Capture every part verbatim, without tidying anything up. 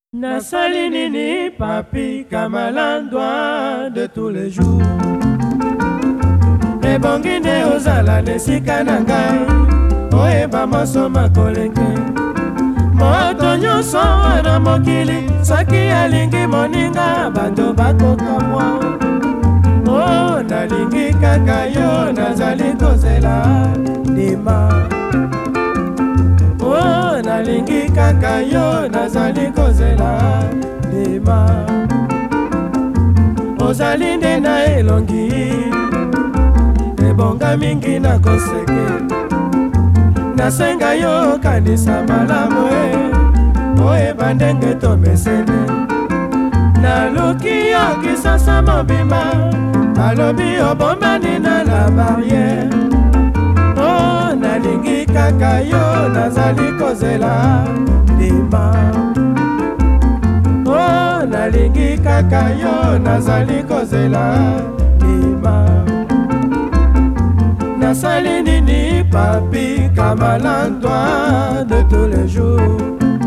Nasali nini papi kamalandwa de tous les jours. Ebongi nde ozala nesika na ngai, oyeba mosoma kolenge. Moto nyonso wana mokili soki alingi moninga bato bakokamwa. Oh, nalingi kaka yo nazali kozela ndima. Oh, nalingi kaka yo nazali kozela ndima. Ozali nde na elongi ebonga mingi na koseke. Nasenga yo kanisa malamu e oyeba ndenge tomesene. Naluki yo kisasa mobima alobi obombani na la barrière. Oh, nalingi kaka yo nazali kozela ndima. Oh, nalingi kaka yo nazali kozela ndima. Nasali nini papi kamalandwa de tous les jours.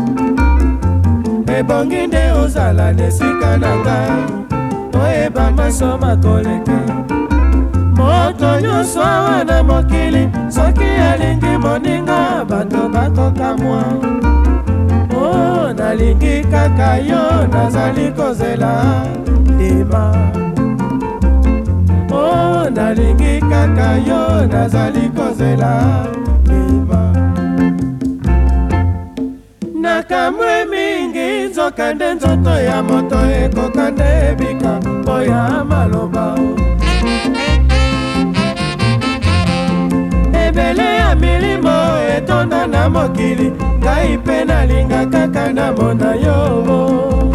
Ebongi nde ozala nesika na ngai, oyeba masoma koleke. Moto nyonso wana mokili soki alingi moninga bato bakokamwa. Oh, nalingi kaka yo nazali kozela ndima. Oh, nalingi kaka yo nazali kozela ndima. Nakamwe mingi nzoka nde nzoto ya moto ekoka nde ebika boya maloba. Ebele ya milimo etonda na mokili, ngai pe nalinga kaka na mona yo.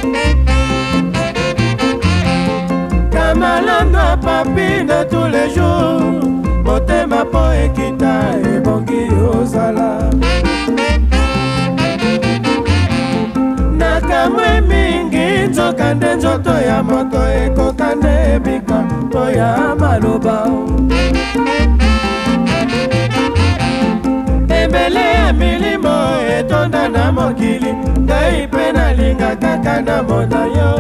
Kamalandwa papi de tous les jours, motema po ekita ebongi ozala. Nakamwe mingi nzoka nde nzoto ya moto ekoka nde ebika boya maloba. Ebele ya milimo etonda na mokili, ngai pe nalinga kaka na mona yo.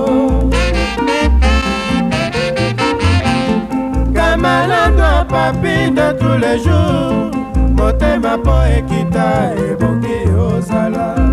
Kamalandwa papi de tous les jours, motema po ekita ebongi ozala.